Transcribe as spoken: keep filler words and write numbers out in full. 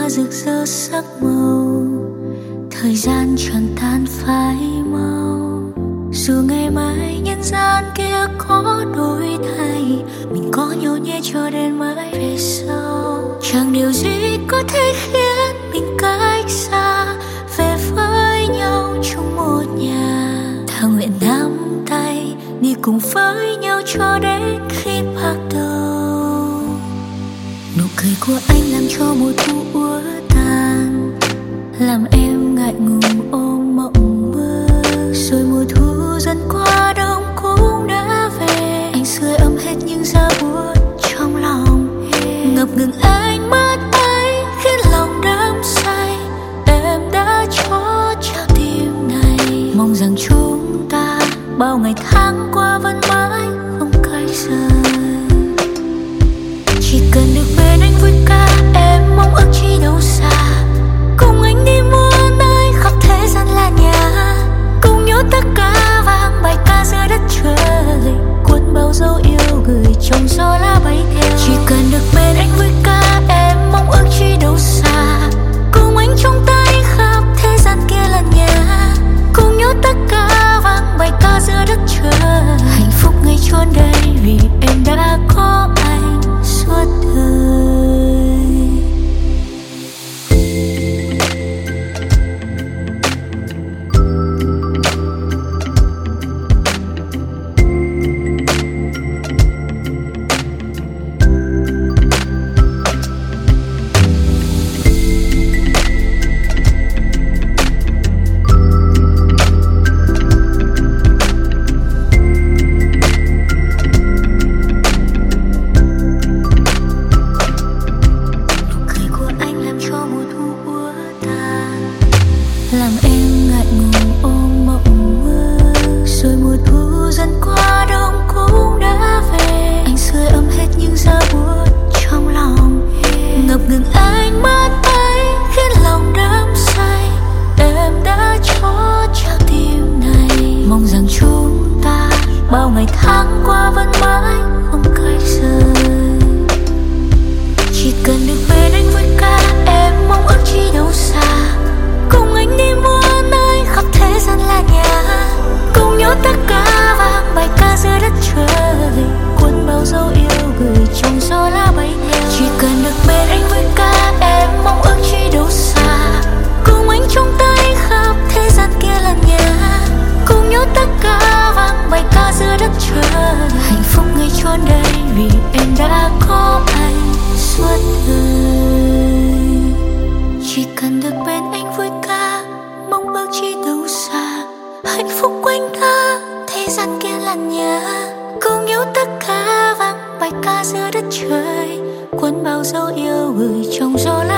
hoa rực rỡ sắc màu, thời gian chẳng tan phai mau. Dù ngày mai nhân gian kia có đổi thay, mình có nhau nhé cho đến mãi về sau. Chẳng điều gì có thể khiến mình cách xa, về với nhau trong một nhà. Thà nguyện nắm tay đi cùng với nhau cho đến khi bạc đầu. Nụ cười của anh làm cho mùa thu úa tàn, làm em ngại ngùng ôm mộng mơ. Rồi mùa thu dần qua đông cũng đã về, anh sưởi ấm hết những giá buốt trong lòng em. Ngập ngừng ánh mắt ấy khiến lòng đắm say, em đã cho trao tim này. Mong rằng chúng ta bao ngày tháng qua vẫn mãi không cách rời. Chỉ cần được bên anh vui ca, em mong ước chi đâu xa. Cùng anh đi muôn nơi khắp thế gian là nhà, cùng nhau tất cả vang bài ca giữa đất trời, cuốn bao dấu yêu gửi trong gió lá bay theo. Chỉ cần được bên anh vui ca, em mong ước chi đâu xa. Cùng anh trong tay khắp thế gian kia là nhà, cùng nhau tất cả vang bài ca giữa đất trời. Hạnh phúc ngay chốn đây vì em đã có anh suốt đời. Làm em ngại ngùng ôm mộng mơ. Rồi mùa thu dần qua đông cũng đã về, anh sưởi ấm hết những giá buốt trong lòng em. Ngập ngừng ánh mắt ấy khiến lòng đắm say, em đã cho trao tim này. Mong rằng chúng ta bao ngày tháng qua vẫn mãi không cách rời. Chỉ cần được bên anh vui ca, em mong ước chi đâu xa. Cùng anh đi muôn nơi khắp thế gian là nhà, cùng nhau tất cả vang bài ca giữa đất trời, cuốn bao dấu yêu gửi trong gió lá bay theo. Chỉ cần được bên anh vui ca, em mong ước chi đâu xa. Cùng anh trong tay khắp thế gian kia là nhà, cùng nhau tất cả vang bài ca giữa đất trời. Hạnh phúc ngay chốn đây vì em đã có anh suốt đời. Chỉ cần được bên anh vui ca, mong ước chi đâu xa. Hạnh phúc quanh ta, thế gian kia là nhà, cùng nhau tất cả vang bài ca giữa đất trời, cuốn bao dấu yêu gửi trong gió lá